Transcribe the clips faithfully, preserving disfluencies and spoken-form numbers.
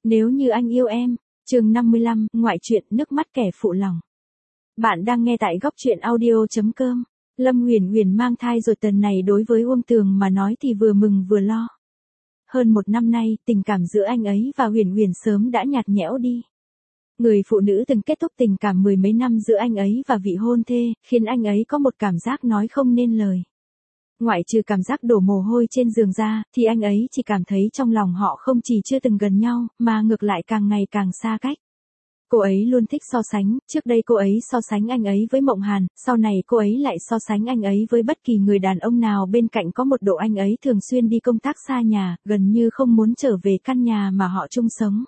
Nếu như anh yêu em, chương năm mươi lăm, ngoại truyện nước mắt kẻ phụ lòng. Bạn đang nghe tại góc truyện audio chấm com. Lâm Huyền Huyền mang thai rồi, tuần này đối với Uông Tường mà nói thì vừa mừng vừa lo. Hơn một năm nay, tình cảm giữa anh ấy và Huyền Huyền sớm đã nhạt nhẽo đi. Người phụ nữ từng kết thúc tình cảm mười mấy năm giữa anh ấy và vị hôn thê, khiến anh ấy có một cảm giác nói không nên lời. Ngoại trừ cảm giác đổ mồ hôi trên giường ra, thì anh ấy chỉ cảm thấy trong lòng họ không chỉ chưa từng gần nhau, mà ngược lại càng ngày càng xa cách. Cô ấy luôn thích so sánh, trước đây cô ấy so sánh anh ấy với Mộng Hàn, sau này cô ấy lại so sánh anh ấy với bất kỳ người đàn ông nào bên cạnh. Có một độ anh ấy thường xuyên đi công tác xa nhà, gần như không muốn trở về căn nhà mà họ chung sống.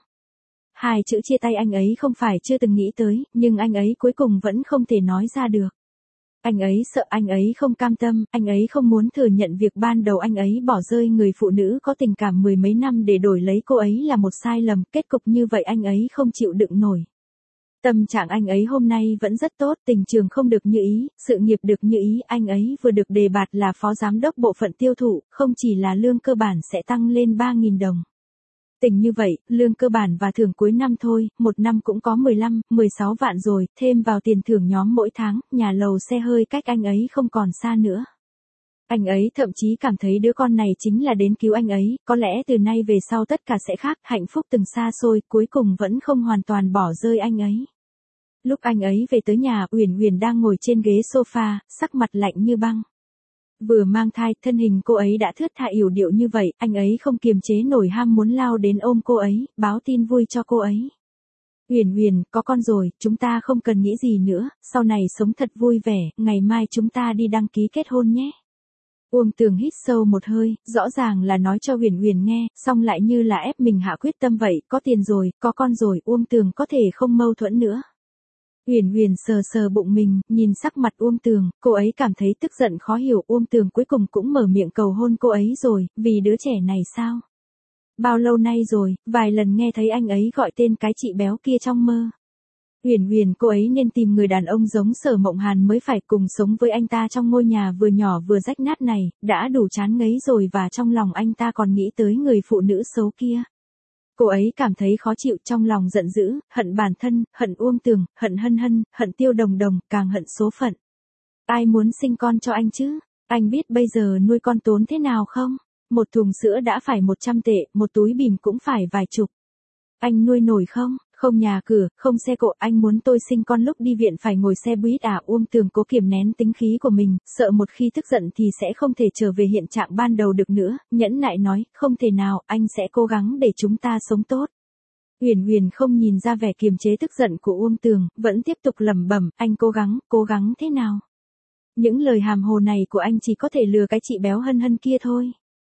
Hai chữ chia tay anh ấy không phải chưa từng nghĩ tới, nhưng anh ấy cuối cùng vẫn không thể nói ra được. Anh ấy sợ, anh ấy không cam tâm, anh ấy không muốn thừa nhận việc ban đầu anh ấy bỏ rơi người phụ nữ có tình cảm mười mấy năm để đổi lấy cô ấy là một sai lầm, kết cục như vậy anh ấy không chịu đựng nổi. Tâm trạng anh ấy hôm nay vẫn rất tốt, tình trường không được như ý, sự nghiệp được như ý, anh ấy vừa được đề bạt là phó giám đốc bộ phận tiêu thụ, không chỉ là lương cơ bản sẽ tăng lên ba nghìn đồng. Tình như vậy, lương cơ bản và thưởng cuối năm thôi, một năm cũng có mười lăm, mười sáu vạn rồi, thêm vào tiền thưởng nhóm mỗi tháng, nhà lầu xe hơi cách anh ấy không còn xa nữa. Anh ấy thậm chí cảm thấy đứa con này chính là đến cứu anh ấy, có lẽ từ nay về sau tất cả sẽ khác, hạnh phúc từng xa xôi, cuối cùng vẫn không hoàn toàn bỏ rơi anh ấy. Lúc anh ấy về tới nhà, Uyển Uyển đang ngồi trên ghế sofa, sắc mặt lạnh như băng. Vừa mang thai, thân hình cô ấy đã thướt tha yểu điệu như vậy, anh ấy không kiềm chế nổi ham muốn lao đến ôm cô ấy, báo tin vui cho cô ấy. Huyền Huyền, có con rồi, chúng ta không cần nghĩ gì nữa, sau này sống thật vui vẻ, ngày mai chúng ta đi đăng ký kết hôn nhé. Uông Tường hít sâu một hơi, rõ ràng là nói cho Huyền Huyền nghe, xong lại như là ép mình hạ quyết tâm vậy, có tiền rồi, có con rồi, Uông Tường có thể không mâu thuẫn nữa. Huyền Huyền sờ sờ bụng mình, nhìn sắc mặt Uông Tường, cô ấy cảm thấy tức giận khó hiểu. Uông Tường cuối cùng cũng mở miệng cầu hôn cô ấy rồi, vì đứa trẻ này sao? Bao lâu nay rồi, vài lần nghe thấy anh ấy gọi tên cái chị béo kia trong mơ. Huyền Huyền, cô ấy nên tìm người đàn ông giống Sở Mộng Hàn mới phải, cùng sống với anh ta trong ngôi nhà vừa nhỏ vừa rách nát này, đã đủ chán ngấy rồi, và trong lòng anh ta còn nghĩ tới người phụ nữ xấu kia. Cô ấy cảm thấy khó chịu, trong lòng giận dữ, hận bản thân, hận Uông Tường, hận Hân Hân, hận Tiêu Đồng Đồng, càng hận số phận. Ai muốn sinh con cho anh chứ? Anh biết bây giờ nuôi con tốn thế nào không? Một thùng sữa đã phải một trăm tệ, một túi bìm cũng phải vài chục. Anh nuôi nổi không? Không nhà cửa, không xe cộ, anh muốn tôi sinh con lúc đi viện phải ngồi xe buýt à? Uông Tường cố kiềm nén tính khí của mình, sợ một khi tức giận thì sẽ không thể trở về hiện trạng ban đầu được nữa, nhẫn nại nói, không thể nào, anh sẽ cố gắng để chúng ta sống tốt. Huyền Huyền không nhìn ra vẻ kiềm chế tức giận của Uông Tường, vẫn tiếp tục lẩm bẩm, anh cố gắng, cố gắng thế nào? Những lời hàm hồ này của anh chỉ có thể lừa cái chị béo Hân Hân kia thôi.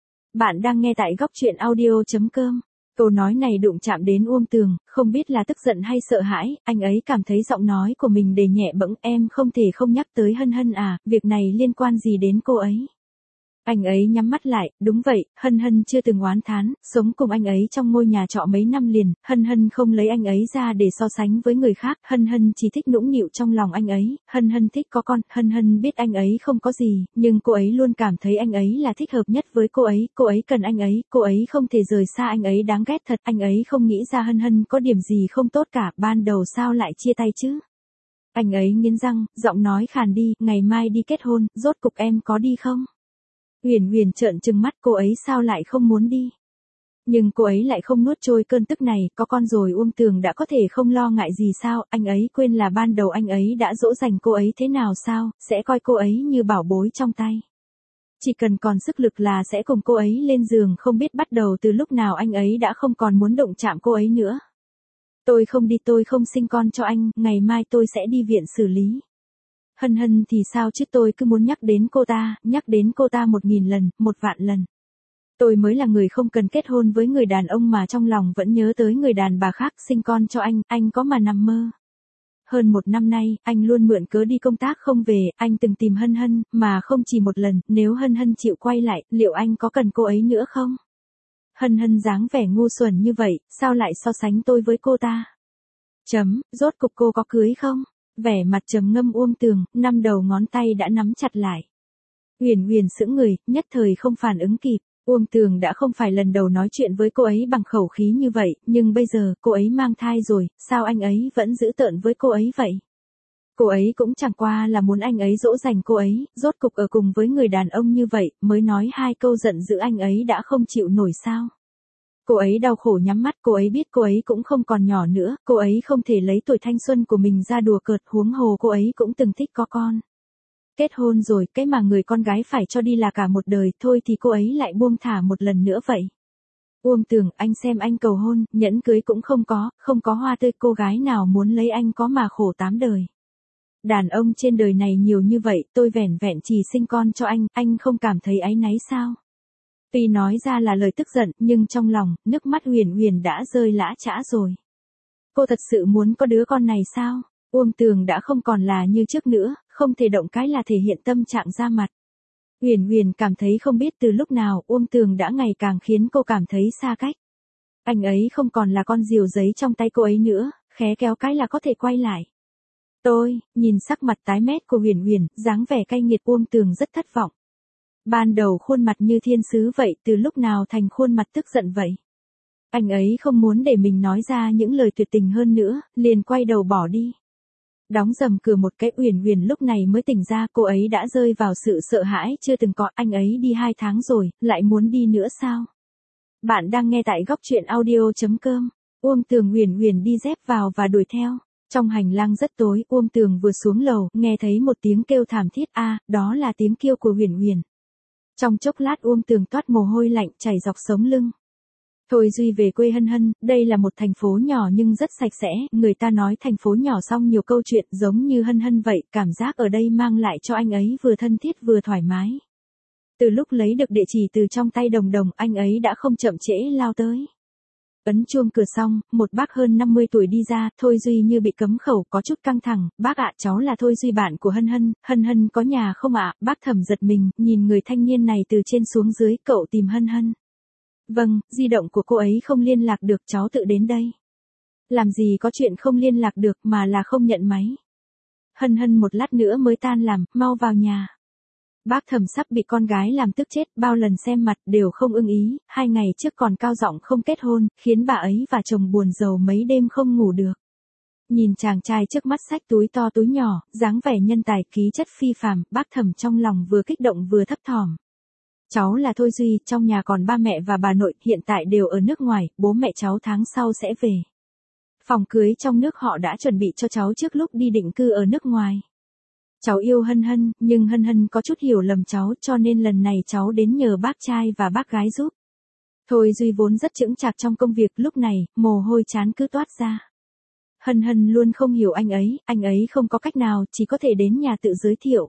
Bạn đang nghe tại góc truyện audio chấm com. Câu nói này đụng chạm đến Uông Tường, không biết là tức giận hay sợ hãi, anh ấy cảm thấy giọng nói của mình đề nhẹ bẫng, em không thể không nhắc tới Hân Hân à, việc này liên quan gì đến cô ấy? Anh ấy nhắm mắt lại, đúng vậy, Hân Hân chưa từng oán thán, sống cùng anh ấy trong ngôi nhà trọ mấy năm liền, Hân Hân không lấy anh ấy ra để so sánh với người khác, Hân Hân chỉ thích nũng nịu trong lòng anh ấy, Hân Hân thích có con, Hân Hân biết anh ấy không có gì, nhưng cô ấy luôn cảm thấy anh ấy là thích hợp nhất với cô ấy, cô ấy cần anh ấy, cô ấy không thể rời xa anh ấy, đáng ghét thật, anh ấy không nghĩ ra Hân Hân có điểm gì không tốt cả, ban đầu sao lại chia tay chứ? Anh ấy nghiến răng, giọng nói khàn đi, ngày mai đi kết hôn, rốt cục em có đi không? Huyền Huyền trợn trừng mắt, cô ấy sao lại không muốn đi? Nhưng cô ấy lại không nuốt trôi cơn tức này, có con rồi Uông Tường đã có thể không lo ngại gì sao, anh ấy quên là ban đầu anh ấy đã dỗ dành cô ấy thế nào sao, sẽ coi cô ấy như bảo bối trong tay. Chỉ cần còn sức lực là sẽ cùng cô ấy lên giường, không biết bắt đầu từ lúc nào anh ấy đã không còn muốn động chạm cô ấy nữa. Tôi không đi, tôi không sinh con cho anh, ngày mai tôi sẽ đi viện xử lý. Hân Hân thì sao chứ, tôi cứ muốn nhắc đến cô ta, nhắc đến cô ta một nghìn lần, một vạn lần. Tôi mới là người không cần kết hôn với người đàn ông mà trong lòng vẫn nhớ tới người đàn bà khác, sinh con cho anh, anh có mà nằm mơ. Hơn một năm nay, anh luôn mượn cớ đi công tác không về, anh từng tìm Hân Hân, mà không chỉ một lần, nếu Hân Hân chịu quay lại, liệu anh có cần cô ấy nữa không? Hân Hân dáng vẻ ngu xuẩn như vậy, sao lại so sánh tôi với cô ta? Chấm, rốt cục cô có cưới không? Vẻ mặt trầm ngâm Uông Tường, năm đầu ngón tay đã nắm chặt lại. Huyền Huyền sững người, nhất thời không phản ứng kịp. Uông Tường đã không phải lần đầu nói chuyện với cô ấy bằng khẩu khí như vậy, nhưng bây giờ cô ấy mang thai rồi, sao anh ấy vẫn giữ tợn với cô ấy vậy? Cô ấy cũng chẳng qua là muốn anh ấy dỗ dành cô ấy, rốt cục ở cùng với người đàn ông như vậy, mới nói hai câu giận dữ anh ấy đã không chịu nổi sao? Cô ấy đau khổ nhắm mắt, cô ấy biết cô ấy cũng không còn nhỏ nữa, cô ấy không thể lấy tuổi thanh xuân của mình ra đùa cợt, huống hồ cô ấy cũng từng thích có con. Kết hôn rồi, cái mà người con gái phải cho đi là cả một đời, thôi thì cô ấy lại buông thả một lần nữa vậy. Uông Tường, anh xem anh cầu hôn, nhẫn cưới cũng không có, không có hoa tươi, cô gái nào muốn lấy anh có mà khổ tám đời. Đàn ông trên đời này nhiều như vậy, tôi vẻn vẹn chỉ sinh con cho anh, anh không cảm thấy áy náy sao? Tuy nói ra là lời tức giận, nhưng trong lòng, nước mắt Huyền Huyền đã rơi lã chã rồi. Cô thật sự muốn có đứa con này sao? Uông Tường đã không còn là như trước nữa, không thể động cái là thể hiện tâm trạng ra mặt. Huyền Huyền cảm thấy không biết từ lúc nào Uông Tường đã ngày càng khiến cô cảm thấy xa cách. Anh ấy không còn là con diều giấy trong tay cô ấy nữa, khé kéo cái là có thể quay lại. Tôi, nhìn sắc mặt tái mét của Huyền Huyền, dáng vẻ cay nghiệt, Uông Tường rất thất vọng. Ban đầu khuôn mặt như thiên sứ vậy, từ lúc nào thành khuôn mặt tức giận vậy? Anh ấy không muốn để mình nói ra những lời tuyệt tình hơn nữa, liền quay đầu bỏ đi. Đóng rầm cửa một cái, Uyển Huyền lúc này mới tỉnh ra, cô ấy đã rơi vào sự sợ hãi chưa từng có, anh ấy đi hai tháng rồi, lại muốn đi nữa sao? Bạn đang nghe tại góc truyện audio chấm com. Uông Tường Uyển Huyền đi dép vào và đuổi theo. Trong hành lang rất tối, Uông Tường vừa xuống lầu, nghe thấy một tiếng kêu thảm thiết, a, à, đó là tiếng kêu của Uyển Huyền. Trong chốc lát Uông Tường toát mồ hôi lạnh chảy dọc sống lưng. Thôi Duy về quê Hân Hân, đây là một thành phố nhỏ nhưng rất sạch sẽ, người ta nói thành phố nhỏ xong nhiều câu chuyện giống như Hân Hân vậy, cảm giác ở đây mang lại cho anh ấy vừa thân thiết vừa thoải mái. Từ lúc lấy được địa chỉ từ trong tay Đồng Đồng, anh ấy đã không chậm trễ lao tới. Ấn chuông cửa xong, một bác hơn năm mươi tuổi đi ra, Thôi Duy như bị cấm khẩu, có chút căng thẳng, bác ạ, cháu là Thôi Duy, bạn của Hân Hân, Hân Hân có nhà không ạ? Bác Thẩm giật mình, nhìn người thanh niên này từ trên xuống dưới, cậu tìm Hân Hân. Vâng, di động của cô ấy không liên lạc được, cháu tự đến đây. Làm gì có chuyện không liên lạc được mà là không nhận máy. Hân Hân một lát nữa mới tan làm, mau vào nhà. Bác Thẩm sắp bị con gái làm tức chết, bao lần xem mặt đều không ưng ý, hai ngày trước còn cao giọng không kết hôn, khiến bà ấy và chồng buồn rầu mấy đêm không ngủ được. Nhìn chàng trai trước mắt xách túi to túi nhỏ, dáng vẻ nhân tài khí chất phi phàm, bác Thẩm trong lòng vừa kích động vừa thấp thỏm. Cháu là Thôi Duy, trong nhà còn ba mẹ và bà nội, hiện tại đều ở nước ngoài, bố mẹ cháu tháng sau sẽ về. Phòng cưới trong nước họ đã chuẩn bị cho cháu trước lúc đi định cư ở nước ngoài. Cháu yêu Hân Hân, nhưng Hân Hân có chút hiểu lầm cháu, cho nên lần này cháu đến nhờ bác trai và bác gái giúp. Thôi Duy vốn rất chững chạc trong công việc, lúc này, mồ hôi trán cứ toát ra. Hân Hân luôn không hiểu anh ấy, anh ấy không có cách nào, chỉ có thể đến nhà tự giới thiệu.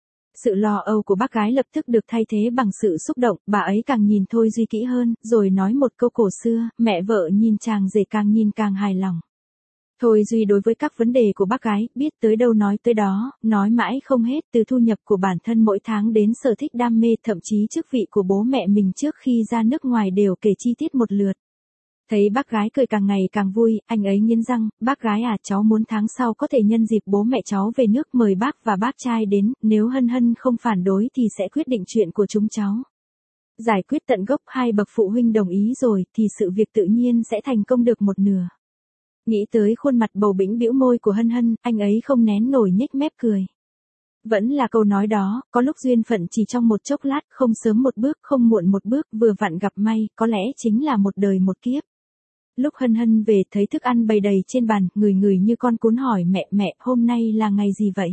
Sự lo âu của bác gái lập tức được thay thế bằng sự xúc động, bà ấy càng nhìn Thôi Duy kỹ hơn, rồi nói một câu cổ xưa, mẹ vợ nhìn chàng rể càng nhìn càng hài lòng. Thôi Duy đối với các vấn đề của bác gái, biết tới đâu nói tới đó, nói mãi không hết, từ thu nhập của bản thân mỗi tháng đến sở thích đam mê, thậm chí chức vị của bố mẹ mình trước khi ra nước ngoài đều kể chi tiết một lượt. Thấy bác gái cười càng ngày càng vui, anh ấy nghiến răng, bác gái à, cháu muốn tháng sau có thể nhân dịp bố mẹ cháu về nước mời bác và bác trai đến, nếu Hân Hân không phản đối thì sẽ quyết định chuyện của chúng cháu. Giải quyết tận gốc, hai bậc phụ huynh đồng ý rồi, thì sự việc tự nhiên sẽ thành công được một nửa. Nghĩ tới khuôn mặt bầu bĩnh bĩu môi của Hân Hân, anh ấy không nén nổi nhếch mép cười. Vẫn là câu nói đó, có lúc duyên phận chỉ trong một chốc lát, không sớm một bước, không muộn một bước, vừa vặn gặp may, có lẽ chính là một đời một kiếp. Lúc Hân Hân về thấy thức ăn bày đầy trên bàn, người người như con cún hỏi mẹ, mẹ, hôm nay là ngày gì vậy?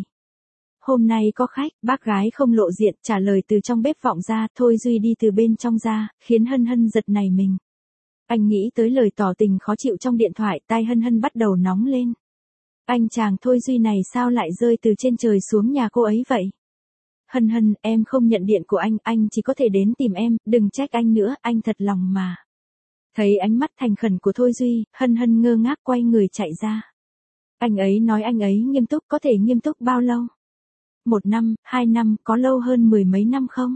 Hôm nay có khách, bác gái không lộ diện, trả lời từ trong bếp vọng ra, Thôi Duy đi từ bên trong ra, khiến Hân Hân giật nảy mình. Anh nghĩ tới lời tỏ tình khó chịu trong điện thoại, tai Hân Hân bắt đầu nóng lên. Anh chàng Thôi Duy này sao lại rơi từ trên trời xuống nhà cô ấy vậy? Hân Hân, em không nhận điện của anh, anh chỉ có thể đến tìm em, đừng trách anh nữa, anh thật lòng mà. Thấy ánh mắt thành khẩn của Thôi Duy, Hân Hân ngơ ngác quay người chạy ra. Anh ấy nói anh ấy nghiêm túc, có thể nghiêm túc bao lâu? Một năm, hai năm, có lâu hơn mười mấy năm không?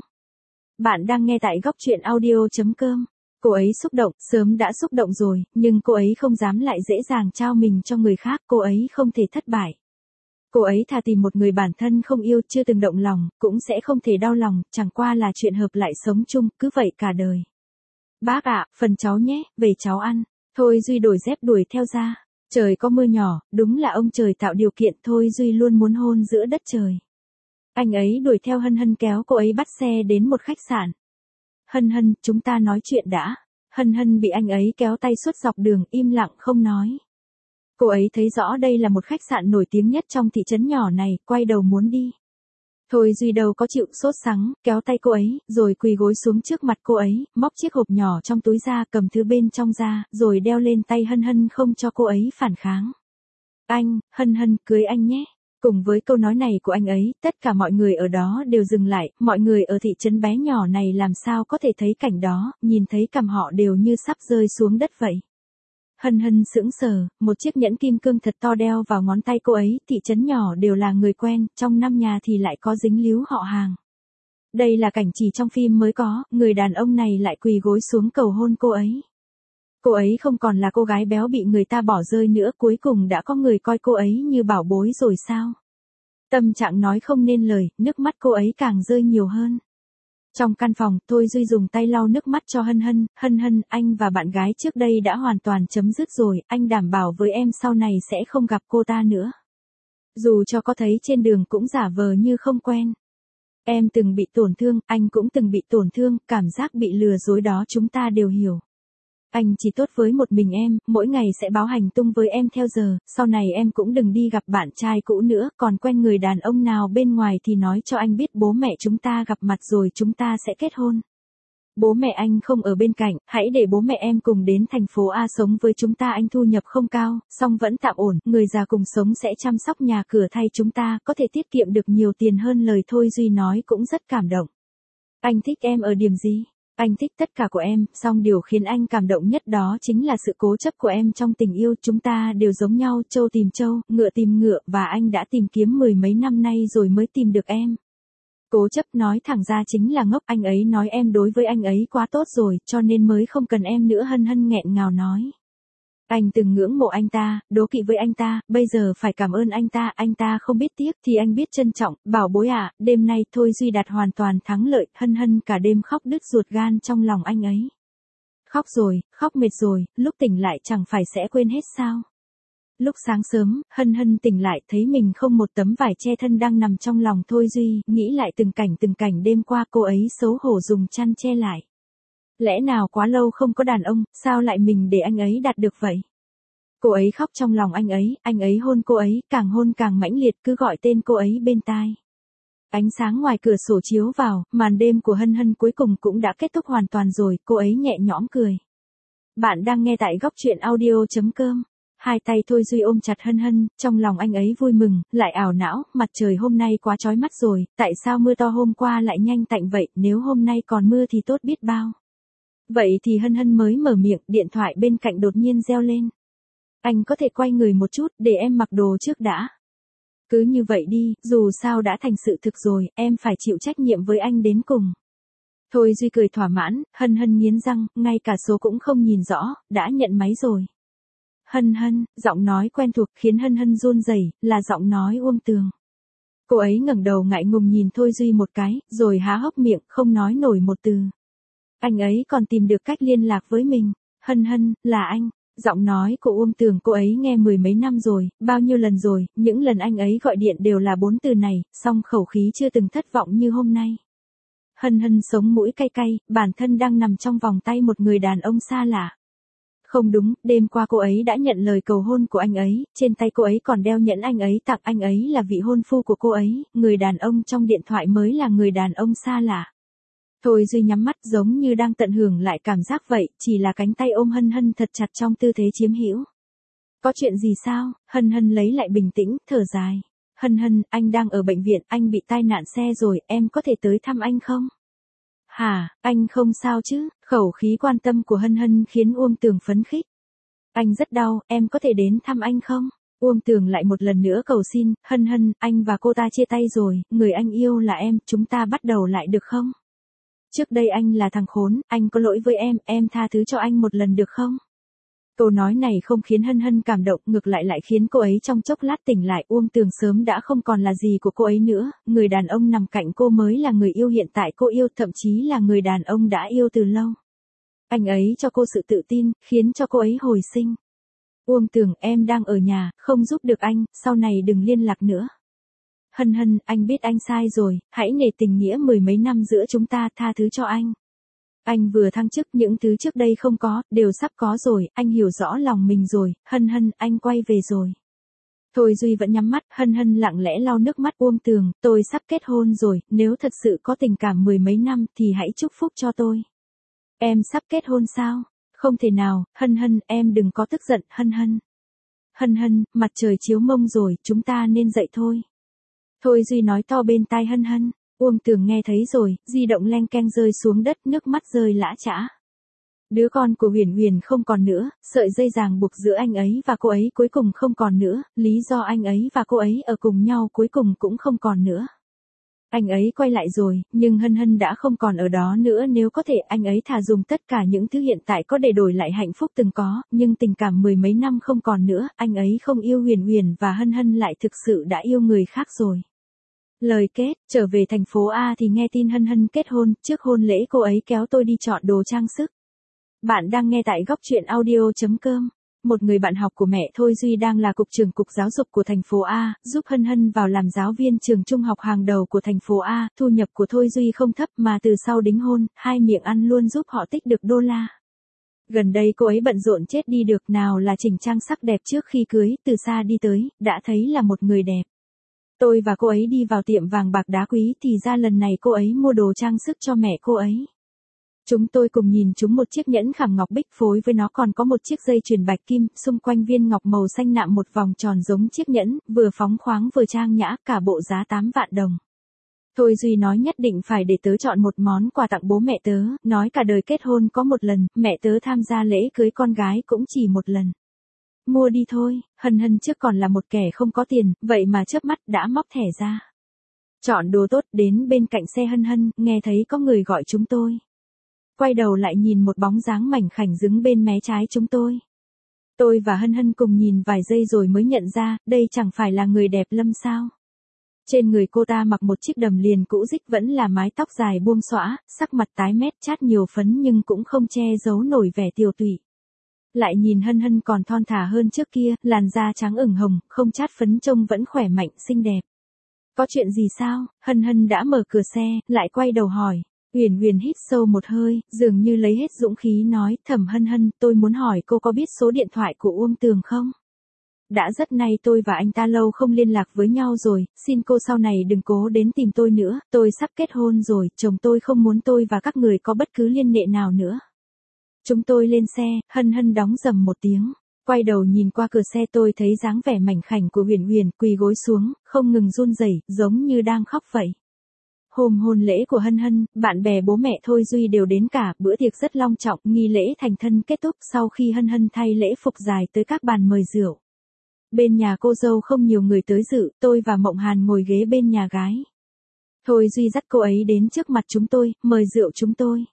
Bạn đang nghe tại góc truyện audio chấm com. Cô ấy xúc động, sớm đã xúc động rồi, nhưng cô ấy không dám lại dễ dàng trao mình cho người khác, cô ấy không thể thất bại. Cô ấy thà tìm một người bản thân không yêu, chưa từng động lòng, cũng sẽ không thể đau lòng, chẳng qua là chuyện hợp lại sống chung, cứ vậy cả đời. Bác ạ, phần cháu nhé, về cháu ăn. Thôi Duy đổi dép đuổi theo ra. Trời có mưa nhỏ, đúng là ông trời tạo điều kiện, Thôi Duy luôn muốn hôn giữa đất trời. Anh ấy đuổi theo Hân Hân kéo cô ấy bắt xe đến một khách sạn. Hân Hân, chúng ta nói chuyện đã. Hân Hân bị anh ấy kéo tay suốt dọc đường, im lặng không nói. Cô ấy thấy rõ đây là một khách sạn nổi tiếng nhất trong thị trấn nhỏ này, quay đầu muốn đi. Thôi Duy đâu có chịu, sốt sắng, kéo tay cô ấy, rồi quỳ gối xuống trước mặt cô ấy, móc chiếc hộp nhỏ trong túi ra, cầm thứ bên trong ra, rồi đeo lên tay Hân Hân không cho cô ấy phản kháng. Anh, Hân Hân, cưới anh nhé. Cùng với câu nói này của anh ấy, tất cả mọi người ở đó đều dừng lại, mọi người ở thị trấn bé nhỏ này làm sao có thể thấy cảnh đó, nhìn thấy cằm họ đều như sắp rơi xuống đất vậy. Hân Hân sững sờ, một chiếc nhẫn kim cương thật to đeo vào ngón tay cô ấy, thị trấn nhỏ đều là người quen, trong năm nhà thì lại có dính líu họ hàng. Đây là cảnh chỉ trong phim mới có, người đàn ông này lại quỳ gối xuống cầu hôn cô ấy. Cô ấy không còn là cô gái béo bị người ta bỏ rơi nữa, cuối cùng đã có người coi cô ấy như bảo bối rồi sao? Tâm trạng nói không nên lời, nước mắt cô ấy càng rơi nhiều hơn. Trong căn phòng, Thôi Duy dùng tay lau nước mắt cho Hân Hân, Hân Hân, anh và bạn gái trước đây đã hoàn toàn chấm dứt rồi, anh đảm bảo với em sau này sẽ không gặp cô ta nữa. Dù cho có thấy trên đường cũng giả vờ như không quen. Em từng bị tổn thương, anh cũng từng bị tổn thương, cảm giác bị lừa dối đó chúng ta đều hiểu. Anh chỉ tốt với một mình em, mỗi ngày sẽ báo hành tung với em theo giờ, sau này em cũng đừng đi gặp bạn trai cũ nữa, còn quen người đàn ông nào bên ngoài thì nói cho anh biết, bố mẹ chúng ta gặp mặt rồi chúng ta sẽ kết hôn. Bố mẹ anh không ở bên cạnh, hãy để bố mẹ em cùng đến thành phố A sống với chúng ta, anh thu nhập không cao, song vẫn tạm ổn, người già cùng sống sẽ chăm sóc nhà cửa thay chúng ta, có thể tiết kiệm được nhiều tiền hơn. Lời Thôi Duy nói cũng rất cảm động. Anh thích em ở điểm gì? Anh thích tất cả của em, song điều khiến anh cảm động nhất đó chính là sự cố chấp của em trong tình yêu, chúng ta đều giống nhau, trâu tìm trâu, ngựa tìm ngựa, và anh đã tìm kiếm mười mấy năm nay rồi mới tìm được em. Cố chấp nói thẳng ra chính là ngốc, anh ấy nói em đối với anh ấy quá tốt rồi, cho nên mới không cần em nữa. Hân Hân nghẹn ngào nói. Anh từng ngưỡng mộ anh ta, đố kỵ với anh ta, bây giờ phải cảm ơn anh ta, anh ta không biết tiếc thì anh biết trân trọng, bảo bối ạ, à, đêm nay Thôi Duy đạt hoàn toàn thắng lợi, Hân Hân cả đêm khóc đứt ruột gan trong lòng anh ấy. Khóc rồi, khóc mệt rồi, lúc tỉnh lại chẳng phải sẽ quên hết sao. Lúc sáng sớm, Hân Hân tỉnh lại thấy mình không một tấm vải che thân đang nằm trong lòng Thôi Duy, nghĩ lại từng cảnh từng cảnh đêm qua, cô ấy xấu hổ dùng chăn che lại. Lẽ nào quá lâu không có đàn ông, sao lại mình để anh ấy đạt được vậy? Cô ấy khóc trong lòng anh ấy, anh ấy hôn cô ấy, càng hôn càng mãnh liệt, cứ gọi tên cô ấy bên tai. Ánh sáng ngoài cửa sổ chiếu vào, màn đêm của Hân Hân cuối cùng cũng đã kết thúc hoàn toàn rồi, cô ấy nhẹ nhõm cười. Bạn đang nghe tại góc truyện audio chấm com. Hai tay Thôi Duy ôm chặt Hân Hân, trong lòng anh ấy vui mừng, lại ảo não, mặt trời hôm nay quá chói mắt rồi, tại sao mưa to hôm qua lại nhanh tạnh vậy, nếu hôm nay còn mưa thì tốt biết bao. Vậy thì Hân Hân mới mở miệng, điện thoại bên cạnh đột nhiên reo lên. Anh có thể quay người một chút, để em mặc đồ trước đã. Cứ như vậy đi, dù sao đã thành sự thực rồi, em phải chịu trách nhiệm với anh đến cùng. Thôi Duy cười thỏa mãn, Hân Hân nghiến răng, ngay cả số cũng không nhìn rõ, đã nhận máy rồi. Hân Hân, giọng nói quen thuộc khiến Hân Hân run rẩy, là giọng nói Uông Tường. Cô ấy ngẩng đầu ngại ngùng nhìn Thôi Duy một cái, rồi há hốc miệng, không nói nổi một từ. Anh ấy còn tìm được cách liên lạc với mình. Hân Hân, là anh. Giọng nói của Uông Tường cô ấy nghe mười mấy năm rồi, bao nhiêu lần rồi, những lần anh ấy gọi điện đều là bốn từ này, song khẩu khí chưa từng thất vọng như hôm nay. Hân Hân sống mũi cay cay, bản thân đang nằm trong vòng tay một người đàn ông xa lạ. Không đúng, đêm qua cô ấy đã nhận lời cầu hôn của anh ấy, trên tay cô ấy còn đeo nhẫn anh ấy tặng, anh ấy là vị hôn phu của cô ấy, người đàn ông trong điện thoại mới là người đàn ông xa lạ. Thôi Duy nhắm mắt giống như đang tận hưởng lại cảm giác vậy, chỉ là cánh tay ôm Hân Hân thật chặt trong tư thế chiếm hữu. Có chuyện gì sao? Hân Hân lấy lại bình tĩnh, thở dài. Hân Hân, anh đang ở bệnh viện, anh bị tai nạn xe rồi, em có thể tới thăm anh không? Hả, anh không sao chứ? Khẩu khí quan tâm của Hân Hân khiến Uông Tường phấn khích. Anh rất đau, em có thể đến thăm anh không? Uông Tường lại một lần nữa cầu xin, Hân Hân, anh và cô ta chia tay rồi, người anh yêu là em, chúng ta bắt đầu lại được không? Trước đây anh là thằng khốn, anh có lỗi với em, em tha thứ cho anh một lần được không? Câu nói này không khiến Hân Hân cảm động, ngược lại lại khiến cô ấy trong chốc lát tỉnh lại. Uông Tường sớm đã không còn là gì của cô ấy nữa, người đàn ông nằm cạnh cô mới là người yêu hiện tại cô yêu, thậm chí là người đàn ông đã yêu từ lâu. Anh ấy cho cô sự tự tin, khiến cho cô ấy hồi sinh. Uông Tường, em đang ở nhà, không giúp được anh, sau này đừng liên lạc nữa. Hân Hân, anh biết anh sai rồi, hãy nể tình nghĩa mười mấy năm giữa chúng ta, tha thứ cho anh. Anh vừa thăng chức, những thứ trước đây không có, đều sắp có rồi, anh hiểu rõ lòng mình rồi. Hân Hân, anh quay về rồi. Thôi Duy vẫn nhắm mắt, Hân Hân lặng lẽ lau nước mắt. Uông Tường, tôi sắp kết hôn rồi, nếu thật sự có tình cảm mười mấy năm thì hãy chúc phúc cho tôi. Em sắp kết hôn sao? Không thể nào, Hân Hân, em đừng có tức giận. Hân Hân. Hân Hân, mặt trời chiếu mông rồi, chúng ta nên dậy thôi. Thôi Duy nói to bên tai Hân Hân. Uông Tường nghe thấy rồi, di động leng keng rơi xuống đất, nước mắt rơi lã chã. Đứa con của Huyền Huyền không còn nữa, sợi dây ràng buộc giữa anh ấy và cô ấy cuối cùng không còn nữa, lý do anh ấy và cô ấy ở cùng nhau cuối cùng cũng không còn nữa. Anh ấy quay lại rồi, nhưng Hân Hân đã không còn ở đó nữa, nếu có thể anh ấy thà dùng tất cả những thứ hiện tại có để đổi lại hạnh phúc từng có, nhưng tình cảm mười mấy năm không còn nữa, anh ấy không yêu Huyền Huyền và Hân Hân lại thực sự đã yêu người khác rồi. Lời kết, trở về thành phố A thì nghe tin Hân Hân kết hôn, trước hôn lễ cô ấy kéo tôi đi chọn đồ trang sức. Bạn đang nghe tại góc truyện audio chấm com. Một người bạn học của mẹ Thôi Duy đang là cục trưởng cục giáo dục của thành phố A, giúp Hân Hân vào làm giáo viên trường trung học hàng đầu của thành phố A, thu nhập của Thôi Duy không thấp mà từ sau đính hôn, hai miệng ăn luôn giúp họ tích được đô la. Gần đây cô ấy bận rộn chết đi được, nào là chỉnh trang sắc đẹp trước khi cưới, từ xa đi tới, đã thấy là một người đẹp. Tôi và cô ấy đi vào tiệm vàng bạc đá quý thì ra lần này cô ấy mua đồ trang sức cho mẹ cô ấy. Chúng tôi cùng nhìn chúng một chiếc nhẫn khảm ngọc bích, phối với nó còn có một chiếc dây chuyền bạch kim, xung quanh viên ngọc màu xanh nạm một vòng tròn giống chiếc nhẫn, vừa phóng khoáng vừa trang nhã, cả bộ giá tám vạn đồng. Thôi Duy nói nhất định phải để tớ chọn một món quà tặng bố mẹ tớ, nói cả đời kết hôn có một lần, mẹ tớ tham gia lễ cưới con gái cũng chỉ một lần. Mua đi thôi. Hân Hân trước còn là một kẻ không có tiền, vậy mà chớp mắt đã móc thẻ ra. Chọn đồ tốt, đến bên cạnh xe Hân Hân, nghe thấy có người gọi chúng tôi. Quay đầu lại nhìn một bóng dáng mảnh khảnh đứng bên mé trái chúng tôi. Tôi và Hân Hân cùng nhìn vài giây rồi mới nhận ra, đây chẳng phải là người đẹp Lâm sao. Trên người cô ta mặc một chiếc đầm liền cũ rích, vẫn là mái tóc dài buông xõa, sắc mặt tái mét chát nhiều phấn nhưng cũng không che giấu nổi vẻ tiều tụy. Lại nhìn Hân Hân còn thon thả hơn trước kia, làn da trắng ửng hồng, không chát phấn, trông vẫn khỏe mạnh, xinh đẹp. Có chuyện gì sao? Hân Hân đã mở cửa xe, lại quay đầu hỏi. Huyền Huyền hít sâu một hơi, dường như lấy hết dũng khí nói, Thẩm Hân Hân, tôi muốn hỏi cô có biết số điện thoại của Uông Tường không? Đã rất nay tôi và anh ta lâu không liên lạc với nhau rồi, xin cô sau này đừng cố đến tìm tôi nữa, tôi sắp kết hôn rồi, chồng tôi không muốn tôi và các người có bất cứ liên hệ nào nữa. Chúng tôi lên xe, Hân Hân đóng rầm một tiếng. Quay đầu nhìn qua cửa xe tôi thấy dáng vẻ mảnh khảnh của Huyền Huyền, quỳ gối xuống, không ngừng run rẩy, giống như đang khóc vậy. Hôm hôn lễ của Hân Hân, bạn bè bố mẹ Thôi Duy đều đến cả, bữa tiệc rất long trọng, nghi lễ thành thân kết thúc sau khi Hân Hân thay lễ phục dài tới các bàn mời rượu. Bên nhà cô dâu không nhiều người tới dự, tôi và Mộng Hàn ngồi ghế bên nhà gái. Thôi Duy dắt cô ấy đến trước mặt chúng tôi, mời rượu chúng tôi.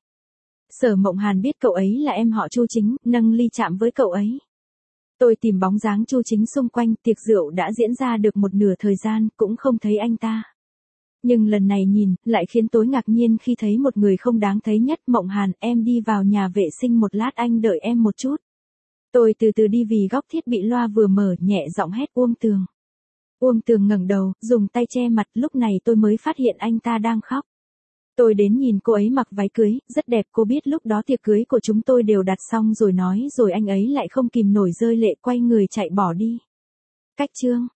Sở Mộng Hàn biết cậu ấy là em họ Chu Chính, nâng ly chạm với cậu ấy. Tôi tìm bóng dáng Chu Chính xung quanh, tiệc rượu đã diễn ra được một nửa thời gian, cũng không thấy anh ta. Nhưng lần này nhìn, lại khiến tôi ngạc nhiên khi thấy một người không đáng thấy nhất. Mộng Hàn, em đi vào nhà vệ sinh một lát, anh đợi em một chút. Tôi từ từ đi vì góc thiết bị loa vừa mở, nhẹ giọng hét Uông Tường. Uông Tường ngẩng đầu, dùng tay che mặt, lúc này tôi mới phát hiện anh ta đang khóc. Tôi đến nhìn cô ấy mặc váy cưới, rất đẹp, cô biết lúc đó tiệc cưới của chúng tôi đều đặt xong rồi nói rồi anh ấy lại không kìm nổi rơi lệ, quay người chạy bỏ đi. Cách chương.